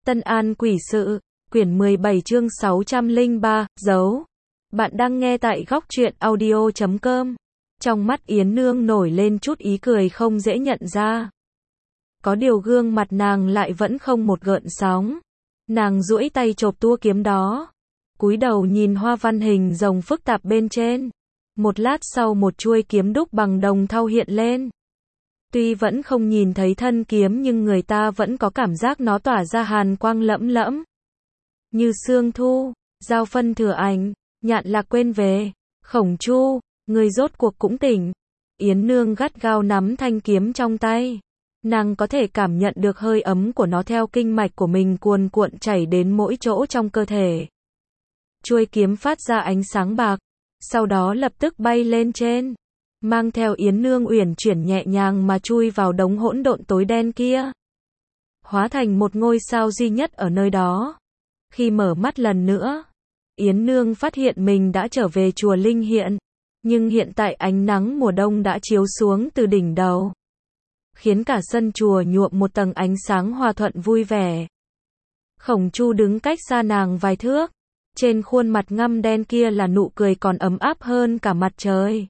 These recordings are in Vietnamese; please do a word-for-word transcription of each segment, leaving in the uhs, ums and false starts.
Tân An Quỷ Sự, quyển mười bảy chương sáu trăm lẻ ba, dấu. Bạn đang nghe tại góc truyện audio chấm com. Trong mắt Yến Nương nổi lên chút ý cười không dễ nhận ra. Có điều gương mặt nàng lại vẫn không một gợn sóng. Nàng duỗi tay chộp tua kiếm đó, cúi đầu nhìn hoa văn hình rồng phức tạp bên trên. Một lát sau một chuôi kiếm đúc bằng đồng thau hiện lên. Tuy vẫn không nhìn thấy thân kiếm nhưng người ta vẫn có cảm giác nó tỏa ra hàn quang lẫm lẫm. Như sương thu, giao phân thừa ảnh, nhạn lạc quên về. Khổng Chu, người rốt cuộc cũng tỉnh. Yến Nương gắt gao nắm thanh kiếm trong tay. Nàng có thể cảm nhận được hơi ấm của nó theo kinh mạch của mình cuồn cuộn chảy đến mỗi chỗ trong cơ thể. Chuôi kiếm phát ra ánh sáng bạc, sau đó lập tức bay lên trên, mang theo Yến Nương uyển chuyển nhẹ nhàng mà chui vào đống hỗn độn tối đen kia, hóa thành một ngôi sao duy nhất ở nơi đó. Khi mở mắt lần nữa, Yến Nương phát hiện mình đã trở về chùa Linh Hiện, nhưng hiện tại ánh nắng mùa đông đã chiếu xuống từ đỉnh đầu, khiến cả sân chùa nhuộm một tầng ánh sáng hòa thuận vui vẻ. Khổng Chu đứng cách xa nàng vài thước, trên khuôn mặt ngăm đen kia là nụ cười còn ấm áp hơn cả mặt trời.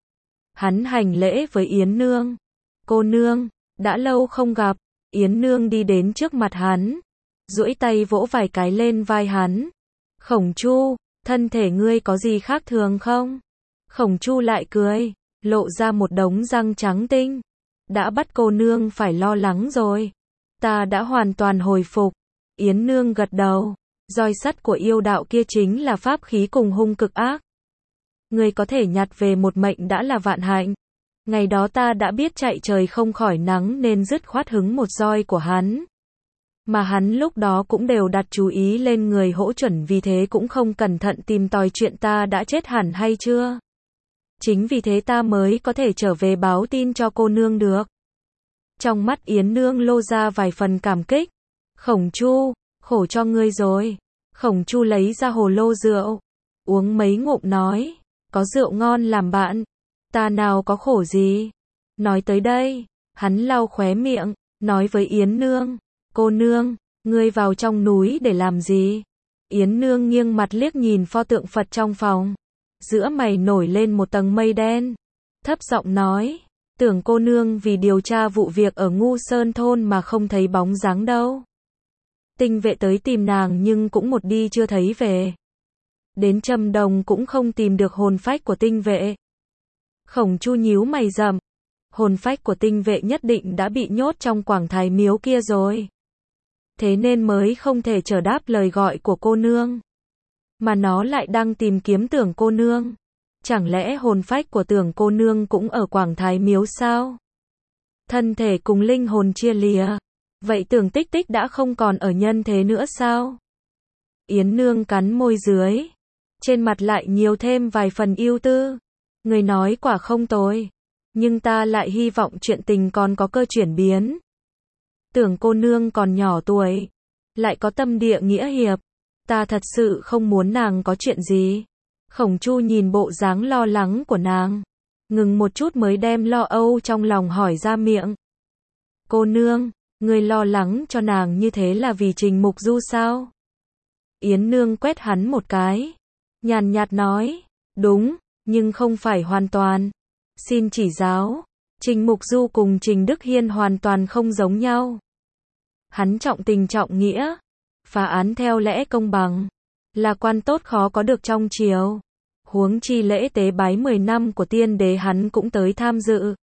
Hắn hành lễ với Yến Nương. Cô nương, đã lâu không gặp. Yến Nương đi đến trước mặt hắn, duỗi tay vỗ vài cái lên vai hắn. Khổng Chu, thân thể ngươi có gì khác thường không? Khổng Chu lại cười, lộ ra một đống răng trắng tinh. Đã bắt cô nương phải lo lắng rồi. Ta đã hoàn toàn hồi phục. Yến Nương gật đầu. Roi sắt của yêu đạo kia chính là pháp khí cùng hung cực ác. Người có thể nhặt về một mệnh đã là vạn hạnh. Ngày đó ta đã biết chạy trời không khỏi nắng nên dứt khoát hứng một roi của hắn. Mà hắn lúc đó cũng đều đặt chú ý lên người Hỗ Chuẩn, vì thế cũng không cẩn thận tìm tòi chuyện ta đã chết hẳn hay chưa. Chính vì thế ta mới có thể trở về báo tin cho cô nương được. Trong mắt Yến Nương lô ra vài phần cảm kích. Khổng Chu, khổ cho ngươi rồi. Khổng Chu lấy ra hồ lô rượu, uống mấy ngụm nói, có rượu ngon làm bạn, ta nào có khổ gì. Nói tới đây, hắn lau khóe miệng, nói với Yến Nương, cô nương, ngươi vào trong núi để làm gì? Yến Nương nghiêng mặt liếc nhìn pho tượng Phật trong phòng, giữa mày nổi lên một tầng mây đen, thấp giọng nói, tưởng cô nương vì điều tra vụ việc ở Ngu Sơn thôn mà không thấy bóng dáng đâu. Tinh vệ tới tìm nàng nhưng cũng một đi chưa thấy về. Đến Trầm Đồng cũng không tìm được hồn phách của tinh vệ. Khổng Chu nhíu mày rậm. Hồn phách của tinh vệ nhất định đã bị nhốt trong quảng thái miếu kia rồi. Thế nên mới không thể chờ đáp lời gọi của cô nương. Mà nó lại đang tìm kiếm Tưởng cô nương. Chẳng lẽ hồn phách của Tưởng cô nương cũng ở quảng thái miếu sao? Thân thể cùng linh hồn chia lìa. Vậy Tưởng Tích Tích đã không còn ở nhân thế nữa sao? Yến Nương cắn môi dưới, trên mặt lại nhiều thêm vài phần ưu tư. Người nói quả không tồi, nhưng ta lại hy vọng chuyện tình còn có cơ chuyển biến. Tưởng cô nương còn nhỏ tuổi, lại có tâm địa nghĩa hiệp, ta thật sự không muốn nàng có chuyện gì. Khổng Chu nhìn bộ dáng lo lắng của nàng, ngừng một chút mới đem lo âu trong lòng hỏi ra miệng. Cô nương, người lo lắng cho nàng như thế là vì Trình Mục Du sao? Yến Nương quét hắn một cái, nhàn nhạt nói, đúng, nhưng không phải hoàn toàn. Xin chỉ giáo, Trình Mục Du cùng Trình Đức Hiên hoàn toàn không giống nhau. Hắn trọng tình trọng nghĩa, phá án theo lẽ công bằng, là quan tốt khó có được trong triều. Huống chi lễ tế bái mười năm của tiên đế hắn cũng tới tham dự.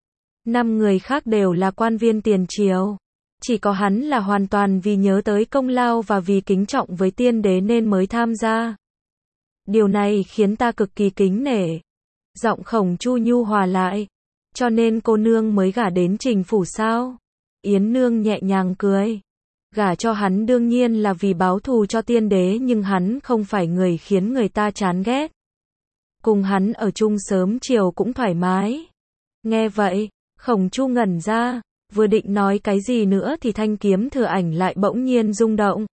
Năm người khác đều là quan viên tiền triều. Chỉ có hắn là hoàn toàn vì nhớ tới công lao và vì kính trọng với tiên đế nên mới tham gia. Điều này khiến ta cực kỳ kính nể. Giọng Khổng Chu nhu hòa lại. Cho nên cô nương mới gả đến Trình phủ sao? Yến Nương nhẹ nhàng cười. Gả cho hắn đương nhiên là vì báo thù cho tiên đế, nhưng hắn không phải người khiến người ta chán ghét. Cùng hắn ở chung sớm chiều cũng thoải mái. Nghe vậy, Khổng Chu ngẩn ra. Vừa định nói cái gì nữa thì thanh kiếm thừa ảnh lại bỗng nhiên rung động.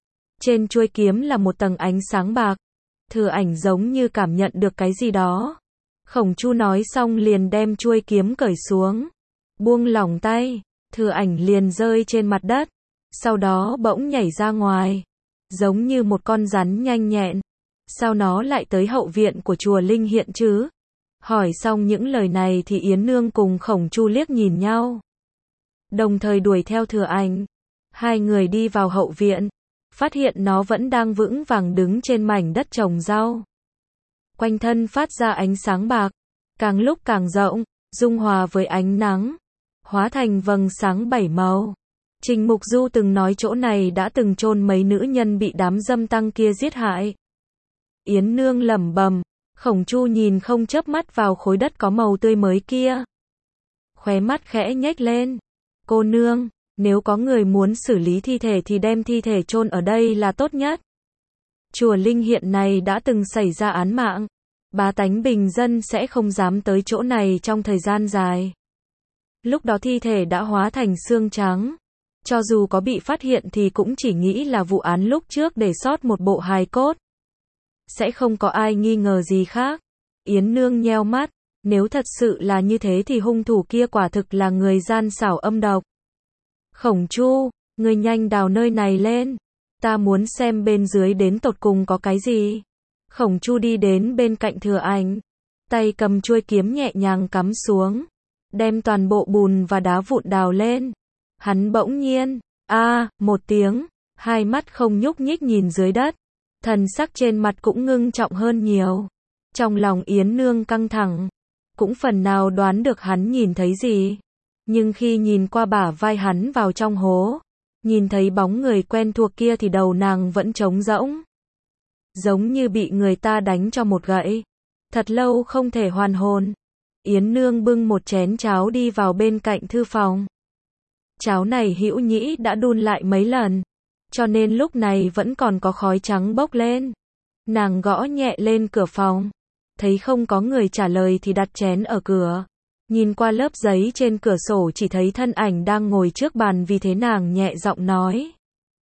Trên chuôi kiếm là một tầng ánh sáng bạc. Thừa ảnh giống như cảm nhận được cái gì đó. Khổng Chu nói xong liền đem chuôi kiếm cởi xuống. Buông lỏng tay, thừa ảnh liền rơi trên mặt đất. sau đó bỗng nhảy ra ngoài, giống như một con rắn nhanh nhẹn. Sao nó lại tới hậu viện của chùa Linh Hiện chứ? Hỏi xong những lời này thì Yến Nương cùng Khổng Chu liếc nhìn nhau, đồng thời đuổi theo Thừa Ảnh. Hai người đi vào hậu viện, phát hiện nó vẫn đang vững vàng đứng trên mảnh đất trồng rau. Quanh thân phát ra ánh sáng bạc, càng lúc càng rộng, dung hòa với ánh nắng, hóa thành vầng sáng bảy màu. Trình Mục Du từng nói chỗ này đã từng chôn mấy nữ nhân bị đám dâm tăng kia giết hại. Yến Nương lẩm bẩm, Khổng Chu nhìn không chớp mắt vào khối đất có màu tươi mới kia. Khóe mắt khẽ nhếch lên. Cô nương, nếu có người muốn xử lý thi thể thì đem thi thể chôn ở đây là tốt nhất. Chùa Linh Hiện này đã từng xảy ra án mạng, bá tánh bình dân sẽ không dám tới chỗ này trong thời gian dài. Lúc đó thi thể đã hóa thành xương trắng, cho dù có bị phát hiện thì cũng chỉ nghĩ là vụ án lúc trước để sót một bộ hài cốt. Sẽ không có ai nghi ngờ gì khác. Yến Nương nheo mắt, nếu thật sự là như thế thì hung thủ kia quả thực là người gian xảo âm độc. Khổng Chu, ngươi nhanh đào nơi này lên, ta muốn xem bên dưới đến tột cùng có cái gì. Khổng Chu đi đến bên cạnh Thừa Ảnh, tay cầm chuôi kiếm nhẹ nhàng cắm xuống, đem toàn bộ bùn và đá vụn đào lên. Hắn bỗng nhiên, a, à, một tiếng, hai mắt không nhúc nhích nhìn dưới đất, thần sắc trên mặt cũng ngưng trọng hơn nhiều. Trong lòng Yến Nương căng thẳng, cũng phần nào đoán được hắn nhìn thấy gì. Nhưng khi nhìn qua bả vai hắn vào trong hố, nhìn thấy bóng người quen thuộc kia thì đầu nàng vẫn trống rỗng. Giống như bị người ta đánh cho một gậy. Thật lâu không thể hoàn hồn. Yến Nương bưng một chén cháo đi vào bên cạnh thư phòng. Cháo này Hữu Nhĩ đã đun lại mấy lần, cho nên lúc này vẫn còn có khói trắng bốc lên. Nàng gõ nhẹ lên cửa phòng, thấy không có người trả lời thì đặt chén ở cửa. Nhìn qua lớp giấy trên cửa sổ chỉ thấy thân ảnh đang ngồi trước bàn, vì thế nàng nhẹ giọng nói.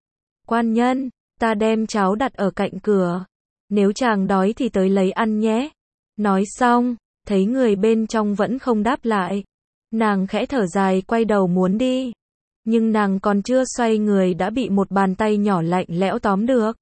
Quan nhân, ta đem cháo đặt ở cạnh cửa, nếu chàng đói thì tới lấy ăn nhé. Nói xong, thấy người bên trong vẫn không đáp lại, nàng khẽ thở dài quay đầu muốn đi. Nhưng nàng còn chưa xoay người đã bị một bàn tay nhỏ lạnh lẽo tóm được.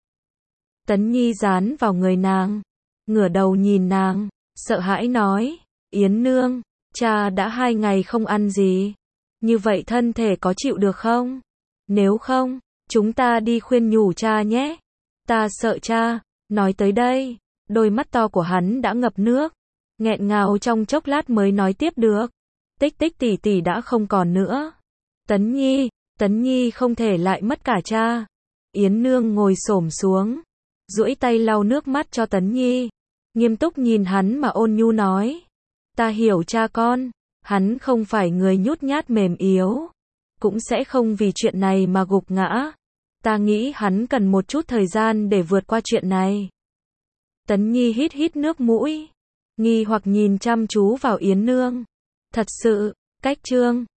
Tấn Nhi dán vào người nàng, ngửa đầu nhìn nàng, sợ hãi nói, Yến Nương, cha đã hai ngày không ăn gì, như vậy thân thể có chịu được không? Nếu không, chúng ta đi khuyên nhủ cha nhé. Ta sợ cha. Nói tới đây, đôi mắt to của hắn đã ngập nước, nghẹn ngào trong chốc lát mới nói tiếp được. Tích Tích tỷ tỷ đã không còn nữa. Tấn Nhi, Tấn Nhi không thể lại mất cả cha. Yến Nương ngồi xổm xuống, duỗi tay lau nước mắt cho Tấn Nhi, nghiêm túc nhìn hắn mà ôn nhu nói. Ta hiểu cha con, hắn không phải người nhút nhát mềm yếu, cũng sẽ không vì chuyện này mà gục ngã. Ta nghĩ hắn cần một chút thời gian để vượt qua chuyện này. Tấn Nhi hít hít nước mũi, nghi hoặc nhìn chăm chú vào Yến Nương. Thật sự, cách chương